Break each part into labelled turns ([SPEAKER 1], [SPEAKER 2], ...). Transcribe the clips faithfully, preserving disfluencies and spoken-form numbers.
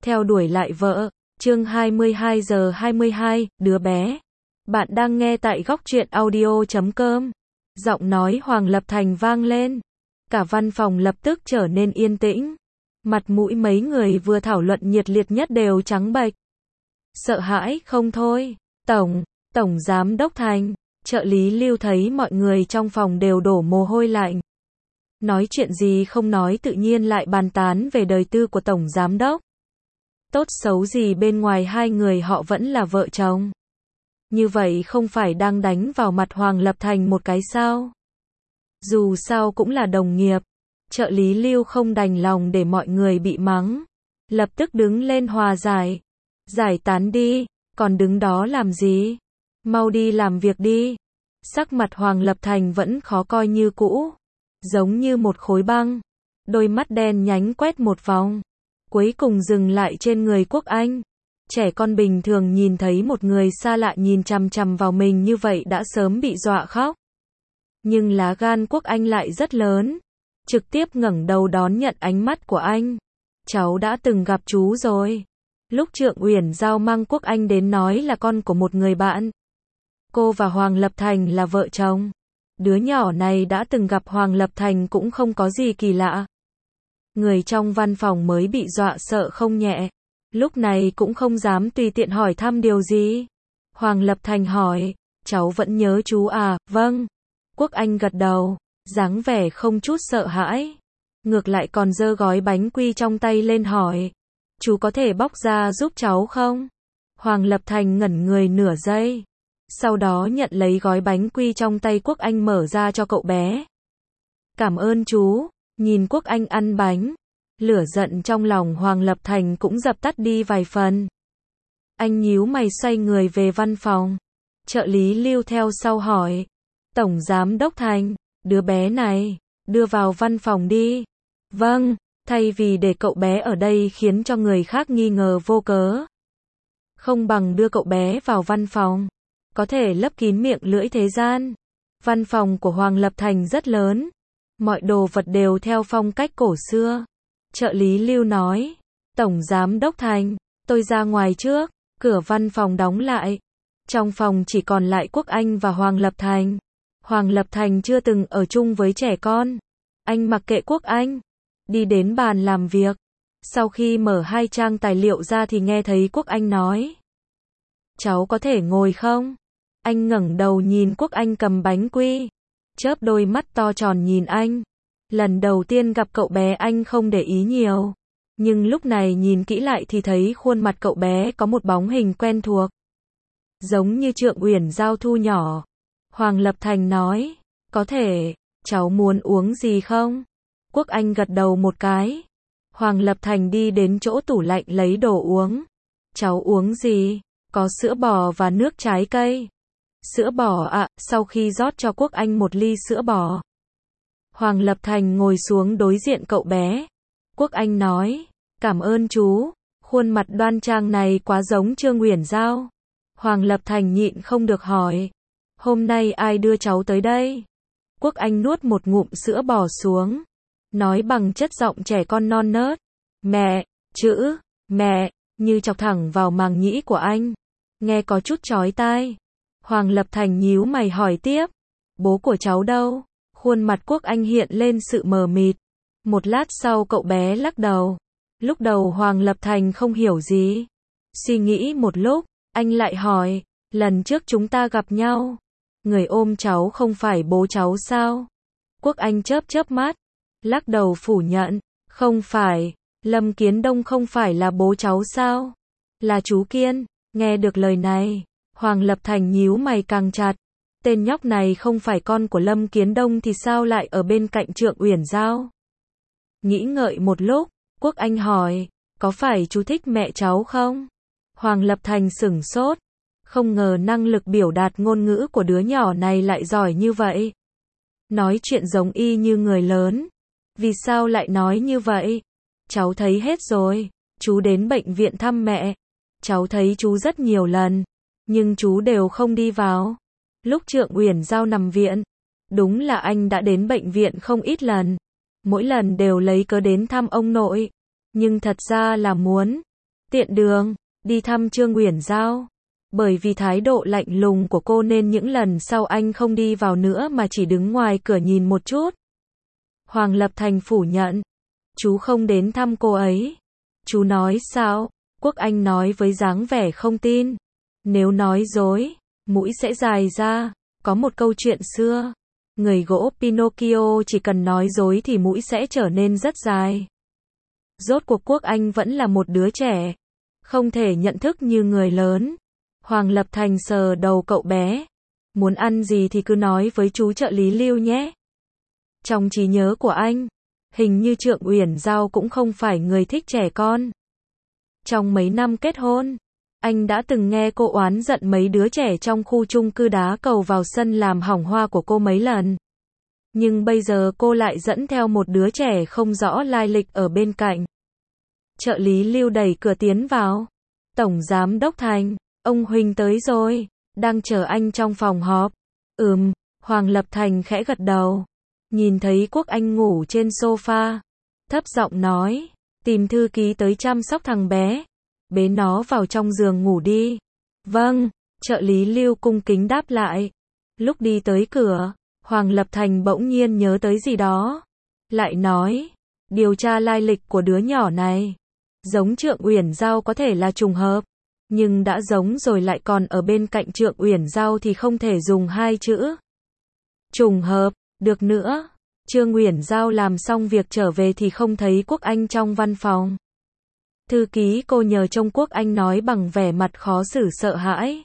[SPEAKER 1] theo đuổi lại vợ. Chương hai mươi hai giờ hai mươi hai, đứa bé. Bạn đang nghe tại góc truyện audio chấm com. Giọng nói Hoàng Lập Thành vang lên. Cả văn phòng lập tức trở nên yên tĩnh. Mặt mũi mấy người vừa thảo luận nhiệt liệt nhất đều trắng bệch. Sợ hãi không thôi. Tổng, Tổng Giám Đốc Thành, trợ lý Lưu thấy mọi người trong phòng đều đổ mồ hôi lạnh. Nói chuyện gì không nói tự nhiên lại bàn tán về đời tư của Tổng Giám Đốc. Tốt xấu gì bên ngoài hai người họ vẫn là vợ chồng. Như vậy không phải đang đánh vào mặt Hoàng Lập Thành một cái sao? Dù sao cũng là đồng nghiệp. Trợ lý Lưu không đành lòng để mọi người bị mắng. Lập tức đứng lên hòa giải. Giải tán đi, còn đứng đó làm gì? Mau đi làm việc đi. Sắc mặt Hoàng Lập Thành vẫn khó coi như cũ. Giống như một khối băng. Đôi mắt đen nhánh quét một vòng. Cuối cùng dừng lại trên người Quốc Anh. Trẻ con bình thường nhìn thấy một người xa lạ nhìn chằm chằm vào mình như vậy đã sớm bị dọa khóc. Nhưng lá gan Quốc Anh lại rất lớn. Trực tiếp ngẩng đầu đón nhận ánh mắt của anh. Cháu đã từng gặp chú rồi. Lúc Trượng Uyển Giao mang Quốc Anh đến nói là con của một người bạn. Cô và Hoàng Lập Thành là vợ chồng. Đứa nhỏ này đã từng gặp Hoàng Lập Thành cũng không có gì kỳ lạ. Người trong văn phòng mới bị dọa sợ không nhẹ. Lúc này cũng không dám tùy tiện hỏi thăm điều gì. Hoàng Lập Thành hỏi, cháu vẫn nhớ chú à? Vâng. Quốc Anh gật đầu, dáng vẻ không chút sợ hãi. Ngược lại còn giơ gói bánh quy trong tay lên hỏi, chú có thể bóc ra giúp cháu không? Hoàng Lập Thành ngẩn người nửa giây. Sau đó nhận lấy gói bánh quy trong tay Quốc Anh mở ra cho cậu bé. Cảm ơn chú. Nhìn Quốc Anh ăn bánh, lửa giận trong lòng Hoàng Lập Thành cũng dập tắt đi vài phần. Anh nhíu mày xoay người về văn phòng. Trợ lý Lưu theo sau hỏi, Tổng Giám Đốc Thành, đứa bé này, đưa vào văn phòng đi. Vâng, thay vì để cậu bé ở đây khiến cho người khác nghi ngờ vô cớ. Không bằng đưa cậu bé vào văn phòng, có thể lấp kín miệng lưỡi thế gian. Văn phòng của Hoàng Lập Thành rất lớn. Mọi đồ vật đều theo phong cách cổ xưa. Trợ lý Lưu nói, Tổng Giám Đốc Thành, tôi ra ngoài trước. Cửa văn phòng đóng lại. Trong phòng chỉ còn lại Quốc Anh và Hoàng Lập Thành. Hoàng Lập Thành chưa từng ở chung với trẻ con. Anh mặc kệ Quốc Anh, đi đến bàn làm việc. Sau khi mở hai trang tài liệu ra thì nghe thấy Quốc Anh nói, cháu có thể ngồi không? Anh ngẩng đầu nhìn Quốc Anh cầm bánh quy. Chớp đôi mắt to tròn nhìn anh. Lần đầu tiên gặp cậu bé anh không để ý nhiều. Nhưng lúc này nhìn kỹ lại thì thấy khuôn mặt cậu bé có một bóng hình quen thuộc. Giống như Trượng Uyển Giao thu nhỏ. Hoàng Lập Thành nói, có thể, cháu muốn uống gì không? Quốc Anh gật đầu một cái. Hoàng Lập Thành đi đến chỗ tủ lạnh lấy đồ uống. Cháu uống gì? Có sữa bò và nước trái cây. Sữa bò ạ, à, sau khi rót cho Quốc Anh một ly sữa bò. Hoàng Lập Thành ngồi xuống đối diện cậu bé. Quốc Anh nói, cảm ơn chú, khuôn mặt đoan trang này quá giống Trương Uyển Giao. Hoàng Lập Thành nhịn không được hỏi, hôm nay ai đưa cháu tới đây? Quốc Anh nuốt một ngụm sữa bò xuống, nói bằng chất giọng trẻ con non nớt, mẹ, chữ, mẹ, như chọc thẳng vào màng nhĩ của anh, nghe có chút chói tai. Hoàng Lập Thành nhíu mày hỏi tiếp, bố của cháu đâu? Khuôn mặt Quốc Anh hiện lên sự mờ mịt. Một lát sau cậu bé lắc đầu. Lúc đầu Hoàng Lập Thành không hiểu gì. Suy nghĩ một lúc, anh lại hỏi, lần trước chúng ta gặp nhau, người ôm cháu không phải bố cháu sao? Quốc Anh chớp chớp mắt, lắc đầu phủ nhận, không phải, Lâm Kiến Đông không phải là bố cháu sao? Là chú Kiên. Nghe được lời này, Hoàng Lập Thành nhíu mày càng chặt. Tên nhóc này không phải con của Lâm Kiến Đông thì sao lại ở bên cạnh Trượng Uyển Giao? Nghĩ ngợi một lúc, Quốc Anh hỏi, có phải chú thích mẹ cháu không? Hoàng Lập Thành sửng sốt, không ngờ năng lực biểu đạt ngôn ngữ của đứa nhỏ này lại giỏi như vậy. Nói chuyện giống y như người lớn. Vì sao lại nói như vậy? Cháu thấy hết rồi, chú đến bệnh viện thăm mẹ. Cháu thấy chú rất nhiều lần, nhưng chú đều không đi vào. Lúc Trượng Uyển Giao nằm viện, đúng là anh đã đến bệnh viện không ít lần. Mỗi lần đều lấy cớ đến thăm ông nội. Nhưng thật ra là muốn tiện đường, đi thăm Trương Uyển Giao. Bởi vì thái độ lạnh lùng của cô nên những lần sau anh không đi vào nữa mà chỉ đứng ngoài cửa nhìn một chút. Hoàng Lập Thành phủ nhận. Chú không đến thăm cô ấy. Chú nói sao? Quốc Anh nói với dáng vẻ không tin. Nếu nói dối, mũi sẽ dài ra. Có một câu chuyện xưa. Người gỗ Pinocchio chỉ cần nói dối thì mũi sẽ trở nên rất dài. Rốt cuộc Quốc Anh vẫn là một đứa trẻ. Không thể nhận thức như người lớn. Hoàng Lập Thành sờ đầu cậu bé. Muốn ăn gì thì cứ nói với chú trợ lý Lưu nhé. Trong trí nhớ của anh, hình như Trương Uyển Giao cũng không phải người thích trẻ con. Trong mấy năm kết hôn, anh đã từng nghe cô oán giận mấy đứa trẻ trong khu chung cư đá cầu vào sân làm hỏng hoa của cô mấy lần. Nhưng bây giờ cô lại dẫn theo một đứa trẻ không rõ lai lịch ở bên cạnh. Trợ lý Lưu đẩy cửa tiến vào. Tổng Giám Đốc Thành, ông Huỳnh tới rồi, đang chờ anh trong phòng họp. Ừm, Hoàng Lập Thành khẽ gật đầu. Nhìn thấy Quốc Anh ngủ trên sofa, thấp giọng nói, tìm thư ký tới chăm sóc thằng bé. Bế nó vào trong giường ngủ đi. Vâng, trợ lý Lưu cung kính đáp lại. Lúc đi tới cửa, Hoàng Lập Thành bỗng nhiên nhớ tới gì đó. Lại nói, điều tra lai lịch của đứa nhỏ này. Giống Trương Uyển Giao có thể là trùng hợp. Nhưng đã giống rồi lại còn ở bên cạnh Trương Uyển Giao thì không thể dùng hai chữ. Trùng hợp, được nữa. Trương Uyển Giao làm xong việc trở về thì không thấy Quốc Anh trong văn phòng. Thư ký cô nhờ trông Quốc Anh nói bằng vẻ mặt khó xử sợ hãi.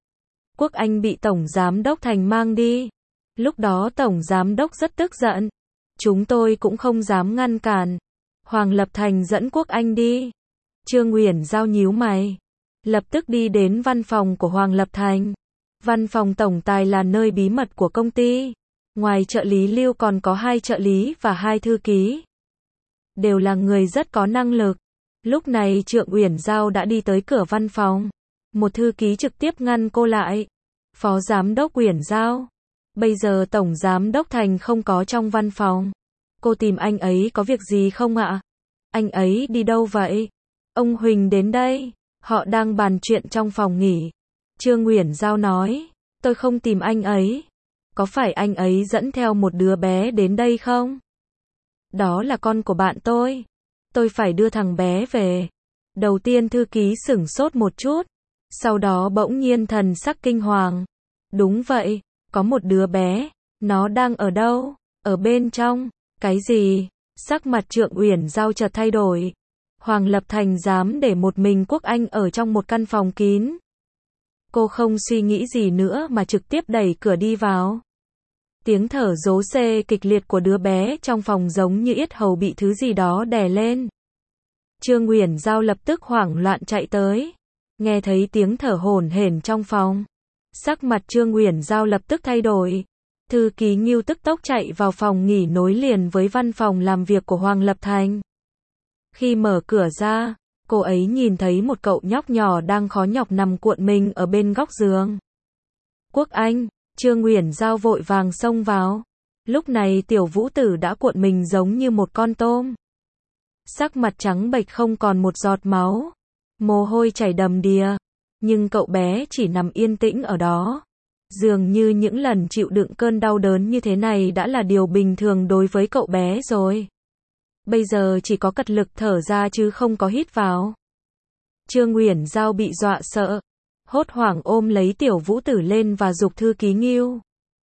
[SPEAKER 1] Quốc Anh bị Tổng Giám Đốc Thành mang đi. Lúc đó Tổng Giám Đốc rất tức giận. Chúng tôi cũng không dám ngăn cản. Hoàng Lập Thành dẫn Quốc Anh đi. Trương Uyển Giao nhíu mày. Lập tức đi đến văn phòng của Hoàng Lập Thành. Văn phòng tổng tài là nơi bí mật của công ty. Ngoài trợ lý Lưu còn có hai trợ lý và hai thư ký. Đều là người rất có năng lực. Lúc này Trương Uyển Giao đã đi tới cửa văn phòng. Một thư ký trực tiếp ngăn cô lại. Phó Giám Đốc Uyển Giao. Bây giờ Tổng Giám Đốc Thành không có trong văn phòng. Cô tìm anh ấy có việc gì không ạ? Anh ấy đi đâu vậy? Ông Huỳnh đến đây. Họ đang bàn chuyện trong phòng nghỉ. Trương Uyển Giao nói. Tôi không tìm anh ấy. Có phải anh ấy dẫn theo một đứa bé đến đây không? Đó là con của bạn tôi. Tôi phải đưa thằng bé về. Đầu tiên thư ký sửng sốt một chút. Sau đó bỗng nhiên thần sắc kinh hoàng. Đúng vậy, có một đứa bé. Nó đang ở đâu? Ở bên trong. Cái gì? Sắc mặt Trương Uyển Giao chợt thay đổi. Hoàng Lập Thành dám để một mình Quốc Anh ở trong một căn phòng kín. Cô không suy nghĩ gì nữa mà trực tiếp đẩy cửa đi vào. Tiếng thở rố xê kịch liệt của đứa bé trong phòng giống như yết hầu bị thứ gì đó đè lên. Trương Uyển Giao lập tức hoảng loạn chạy tới. Nghe thấy tiếng thở hổn hển trong phòng. Sắc mặt Trương Uyển Giao lập tức thay đổi. Thư ký Ngưu tức tốc chạy vào phòng nghỉ nối liền với văn phòng làm việc của Hoàng Lập Thành. Khi mở cửa ra, cô ấy nhìn thấy một cậu nhóc nhỏ đang khó nhọc nằm cuộn mình ở bên góc giường. Quốc Anh, Trương Uyển Giao vội vàng xông vào. Lúc này Tiểu Vũ Tử đã cuộn mình giống như một con tôm. Sắc mặt trắng bệch không còn một giọt máu. Mồ hôi chảy đầm đìa. Nhưng cậu bé chỉ nằm yên tĩnh ở đó. Dường như những lần chịu đựng cơn đau đớn như thế này đã là điều bình thường đối với cậu bé rồi. Bây giờ chỉ có cật lực thở ra chứ không có hít vào. Trương Uyển Giao bị dọa sợ. Hốt hoảng ôm lấy Tiểu Vũ Tử lên và giục thư ký Ngưu.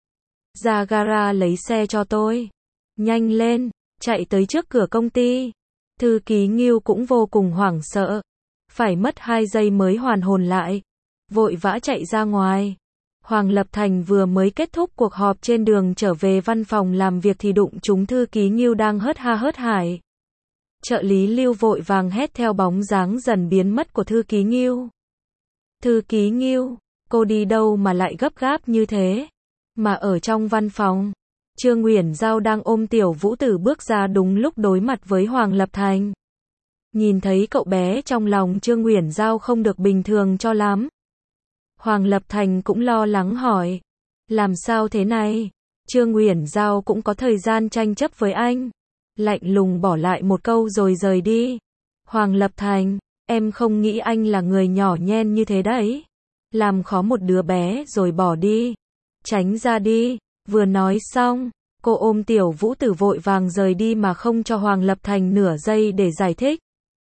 [SPEAKER 1] Ra gara lấy xe cho tôi. Nhanh lên, chạy tới trước cửa công ty. Thư ký Ngưu cũng vô cùng hoảng sợ. Phải mất hai giây mới hoàn hồn lại. Vội vã chạy ra ngoài. Hoàng Lập Thành vừa mới kết thúc cuộc họp trên đường trở về văn phòng làm việc thì đụng trúng thư ký Ngưu đang hớt ha hớt hải. Trợ lý Lưu vội vàng hét theo bóng dáng dần biến mất của thư ký Ngưu. Thư ký Ngưu, cô đi đâu mà lại gấp gáp như thế? Mà ở trong văn phòng, Trương Uyển Giao đang ôm Tiểu Vũ Tử bước ra đúng lúc đối mặt với Hoàng Lập Thành. Nhìn thấy cậu bé trong lòng Trương Uyển Giao không được bình thường cho lắm. Hoàng Lập Thành cũng lo lắng hỏi. Làm sao thế này? Trương Uyển Giao cũng có thời gian tranh chấp với anh. Lạnh lùng bỏ lại một câu rồi rời đi. Hoàng Lập Thành, Em không nghĩ anh là người nhỏ nhen như thế đấy. Làm khó một đứa bé rồi bỏ đi. Tránh ra đi. Vừa nói xong, cô ôm Tiểu Vũ Tử vội vàng rời đi mà không cho Hoàng Lập Thành nửa giây để giải thích.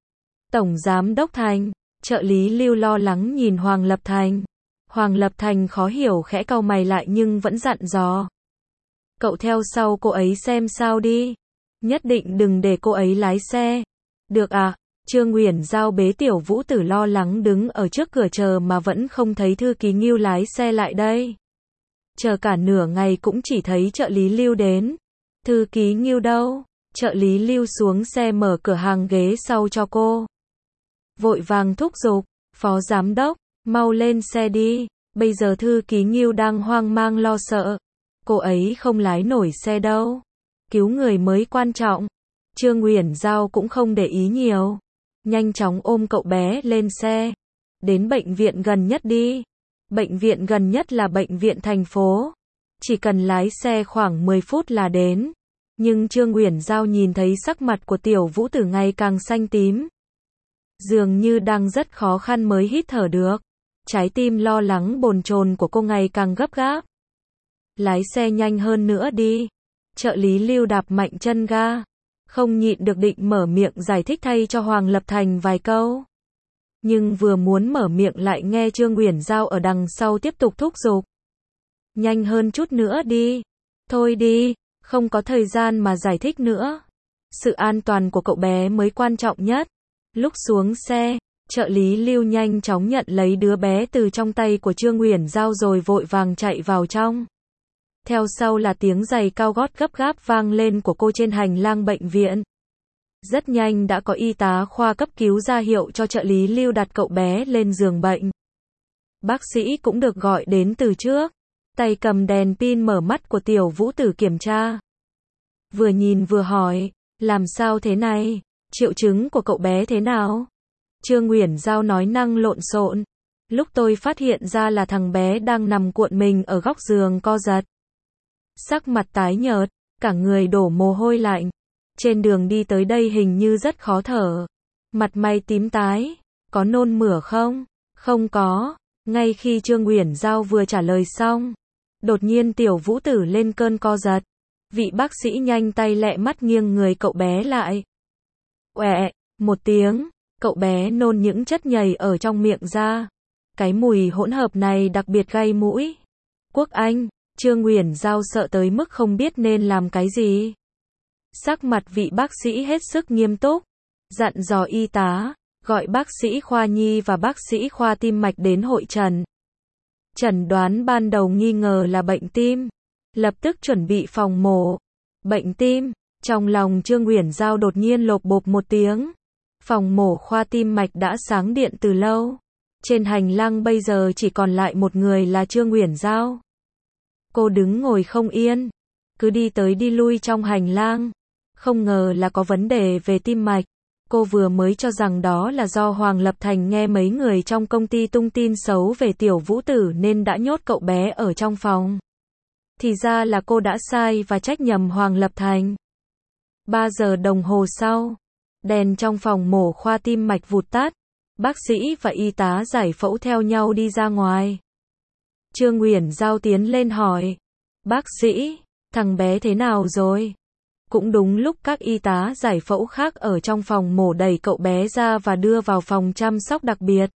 [SPEAKER 1] Tổng Giám Đốc Thành, trợ lý Lưu lo lắng nhìn Hoàng Lập Thành. Hoàng Lập Thành khó hiểu khẽ cau mày lại nhưng vẫn dặn dò. Cậu theo sau cô ấy xem sao đi. Nhất định đừng để cô ấy lái xe. Được à? Trương Uyển Giao bế Tiểu Vũ Tử lo lắng đứng ở trước cửa chờ mà vẫn không thấy thư ký Ngưu lái xe lại đây. Chờ cả nửa ngày cũng chỉ thấy trợ lý Lưu đến. Thư ký Ngưu đâu? Trợ lý Lưu xuống xe mở cửa hàng ghế sau cho cô. Vội vàng thúc giục, Phó Giám Đốc, mau lên xe đi. Bây giờ thư ký Ngưu đang hoang mang lo sợ. Cô ấy không lái nổi xe đâu. Cứu người mới quan trọng. Trương Uyển Giao cũng không để ý nhiều. Nhanh chóng ôm cậu bé lên xe. Đến bệnh viện gần nhất đi. Bệnh viện gần nhất là bệnh viện thành phố. Chỉ cần lái xe khoảng mười phút là đến. Nhưng Trương Uyển Giao nhìn thấy sắc mặt của Tiểu Vũ Tử ngày càng xanh tím. Dường như đang rất khó khăn mới hít thở được. Trái tim lo lắng bồn chồn của cô ngày càng gấp gáp. Lái xe nhanh hơn nữa đi. Trợ lý Lưu đạp mạnh chân ga. Không nhịn được định mở miệng giải thích thay cho Hoàng Lập Thành vài câu. Nhưng vừa muốn mở miệng lại nghe Trương Uyển Giao ở đằng sau tiếp tục thúc giục. Nhanh hơn chút nữa đi. Thôi đi, không có thời gian mà giải thích nữa. Sự an toàn của cậu bé mới quan trọng nhất. Lúc xuống xe, trợ lý Lưu nhanh chóng nhận lấy đứa bé từ trong tay của Trương Uyển Giao rồi vội vàng chạy vào trong. Theo sau là tiếng giày cao gót gấp gáp vang lên của cô trên hành lang bệnh viện. Rất nhanh đã có y tá khoa cấp cứu ra hiệu cho trợ lý Lưu đặt cậu bé lên giường bệnh. Bác sĩ cũng được gọi đến từ trước. Tay cầm đèn pin mở mắt của Tiểu Vũ Tử kiểm tra. Vừa nhìn vừa hỏi, làm sao thế này? Triệu chứng của cậu bé thế nào? Trương Uyển Giao nói năng lộn xộn. Lúc tôi phát hiện ra là thằng bé đang nằm cuộn mình ở góc giường co giật. Sắc mặt tái nhợt, cả người đổ mồ hôi lạnh. Trên đường đi tới đây hình như rất khó thở. Mặt mày tím tái, có nôn mửa không? Không có. Ngay khi Trương Uyển Giao vừa trả lời xong, đột nhiên Tiểu Vũ Tử lên cơn co giật. Vị bác sĩ nhanh tay lẹ mắt nghiêng người cậu bé lại. Oẹ, một tiếng, cậu bé nôn những chất nhầy ở trong miệng ra. Cái mùi hỗn hợp này đặc biệt gây mũi. Quốc Anh, Trương Uyển Giao sợ tới mức không biết nên làm cái gì. Sắc mặt vị bác sĩ hết sức nghiêm túc, dặn dò y tá, gọi bác sĩ khoa nhi và bác sĩ khoa tim mạch đến hội trần. Chẩn đoán ban đầu nghi ngờ là bệnh tim, lập tức chuẩn bị phòng mổ. Bệnh tim, trong lòng Trương Uyển Giao đột nhiên lộp bộp một tiếng. Phòng mổ khoa tim mạch đã sáng điện từ lâu. Trên hành lang bây giờ chỉ còn lại một người là Trương Uyển Giao. Cô đứng ngồi không yên, cứ đi tới đi lui trong hành lang. Không ngờ là có vấn đề về tim mạch. Cô vừa mới cho rằng đó là do Hoàng Lập Thành nghe mấy người trong công ty tung tin xấu về Tiểu Vũ Tử nên đã nhốt cậu bé ở trong phòng. Thì ra là cô đã sai và trách nhầm Hoàng Lập Thành. Ba giờ đồng hồ sau, đèn trong phòng mổ khoa tim mạch vụt tắt. Bác sĩ và y tá giải phẫu theo nhau đi ra ngoài. Trương Uyển Giao tiến lên hỏi. Bác sĩ, thằng bé thế nào rồi? Cũng đúng lúc các y tá giải phẫu khác ở trong phòng mổ đẩy cậu bé ra và đưa vào phòng chăm sóc đặc biệt.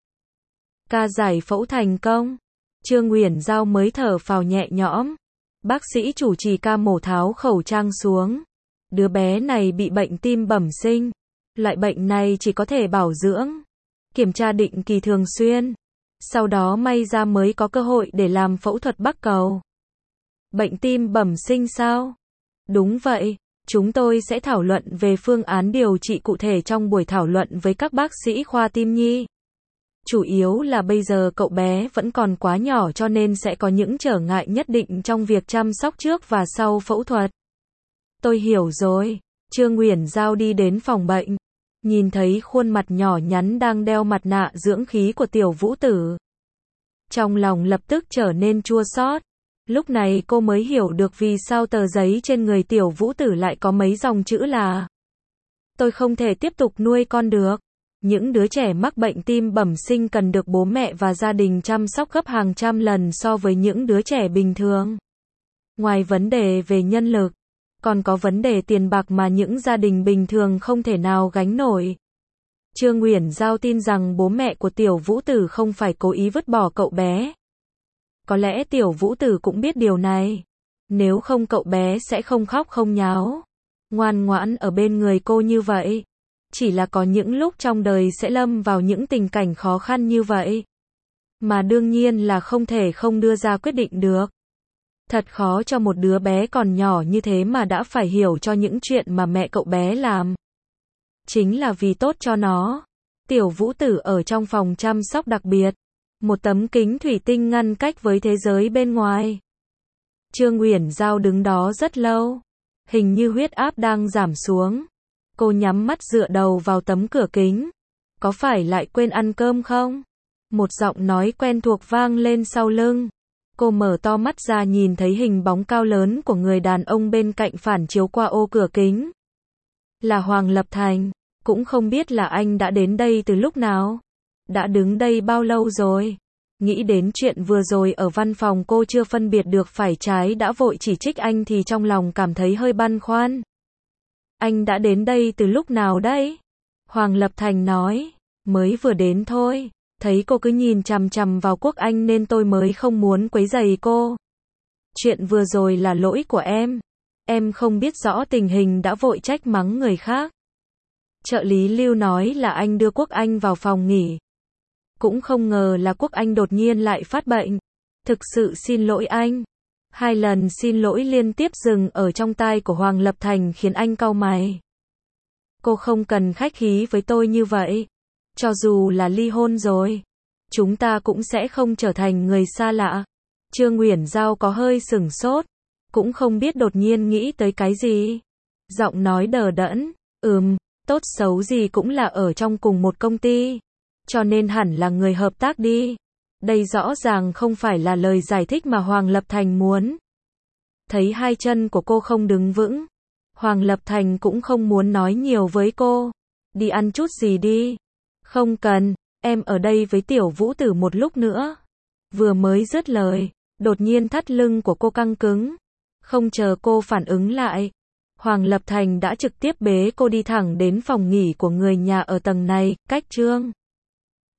[SPEAKER 1] Ca giải phẫu thành công. Trương Uyển Giao mới thở phào nhẹ nhõm. Bác sĩ chủ trì ca mổ tháo khẩu trang xuống. Đứa bé này bị bệnh tim bẩm sinh. Loại bệnh này chỉ có thể bảo dưỡng, kiểm tra định kỳ thường xuyên. Sau đó may ra mới có cơ hội để làm phẫu thuật bắc cầu. Bệnh tim bẩm sinh sao? Đúng vậy. Chúng tôi sẽ thảo luận về phương án điều trị cụ thể trong buổi thảo luận với các bác sĩ khoa tim nhi. Chủ yếu là bây giờ cậu bé vẫn còn quá nhỏ cho nên sẽ có những trở ngại nhất định trong việc chăm sóc trước và sau phẫu thuật. Tôi hiểu rồi. Trương Uyển Giao đi đến phòng bệnh, nhìn thấy khuôn mặt nhỏ nhắn đang đeo mặt nạ dưỡng khí của Tiểu Vũ Tử. Trong lòng lập tức trở nên chua xót. Lúc này cô mới hiểu được vì sao tờ giấy trên người Tiểu Vũ Tử lại có mấy dòng chữ là: tôi không thể tiếp tục nuôi con được. Những đứa trẻ mắc bệnh tim bẩm sinh cần được bố mẹ và gia đình chăm sóc gấp hàng trăm lần so với những đứa trẻ bình thường. Ngoài vấn đề về nhân lực, còn có vấn đề tiền bạc mà những gia đình bình thường không thể nào gánh nổi. Trương Uyển Giao tin rằng bố mẹ của Tiểu Vũ Tử không phải cố ý vứt bỏ cậu bé. Có lẽ Tiểu Vũ Tử cũng biết điều này. Nếu không cậu bé sẽ không khóc không nháo, ngoan ngoãn ở bên người cô như vậy. Chỉ là có những lúc trong đời sẽ lâm vào những tình cảnh khó khăn như vậy. Mà đương nhiên là không thể không đưa ra quyết định được. Thật khó cho một đứa bé còn nhỏ như thế mà đã phải hiểu cho những chuyện mà mẹ cậu bé làm. Chính là vì tốt cho nó. Tiểu Vũ Tử ở trong phòng chăm sóc đặc biệt. Một tấm kính thủy tinh ngăn cách với thế giới bên ngoài. Trương Uyển Giao đứng đó rất lâu. Hình như huyết áp đang giảm xuống. Cô nhắm mắt dựa đầu vào tấm cửa kính. Có phải lại quên ăn cơm không? Một giọng nói quen thuộc vang lên sau lưng. Cô mở to mắt ra nhìn thấy hình bóng cao lớn của người đàn ông bên cạnh phản chiếu qua ô cửa kính. Là Hoàng Lập Thành. Cũng không biết là anh đã đến đây từ lúc nào. Đã đứng đây bao lâu rồi? Nghĩ đến chuyện vừa rồi ở văn phòng cô chưa phân biệt được phải trái đã vội chỉ trích anh thì trong lòng cảm thấy hơi băn khoăn. Anh đã đến đây từ lúc nào đấy? Hoàng Lập Thành nói, mới vừa đến thôi. Thấy cô cứ nhìn chằm chằm vào Quốc Anh nên tôi mới không muốn quấy rầy cô. Chuyện vừa rồi là lỗi của em. Em không biết rõ tình hình đã vội trách mắng người khác. Trợ lý Lưu nói là anh đưa Quốc Anh vào phòng nghỉ. Cũng không ngờ là Quốc Anh đột nhiên lại phát bệnh. Thực sự xin lỗi anh. Hai lần xin lỗi liên tiếp dừng ở trong tai của Hoàng Lập Thành khiến anh cau mày. Cô không cần khách khí với tôi như vậy. Cho dù là ly hôn rồi, chúng ta cũng sẽ không trở thành người xa lạ. Trương Uyển Giao có hơi sửng sốt, cũng không biết đột nhiên nghĩ tới cái gì. Giọng nói đờ đẫn, ừm, tốt xấu gì cũng là ở trong cùng một công ty. Cho nên hẳn là người hợp tác đi. Đây rõ ràng không phải là lời giải thích mà Hoàng Lập Thành muốn. Thấy hai chân của cô không đứng vững, Hoàng Lập Thành cũng không muốn nói nhiều với cô. Đi ăn chút gì đi. Không cần, em ở đây với Tiểu Vũ Tử một lúc nữa. Vừa mới dứt lời, đột nhiên thắt lưng của cô căng cứng. Không chờ cô phản ứng lại, Hoàng Lập Thành đã trực tiếp bế cô đi thẳng đến phòng nghỉ của người nhà ở tầng này, cách Trương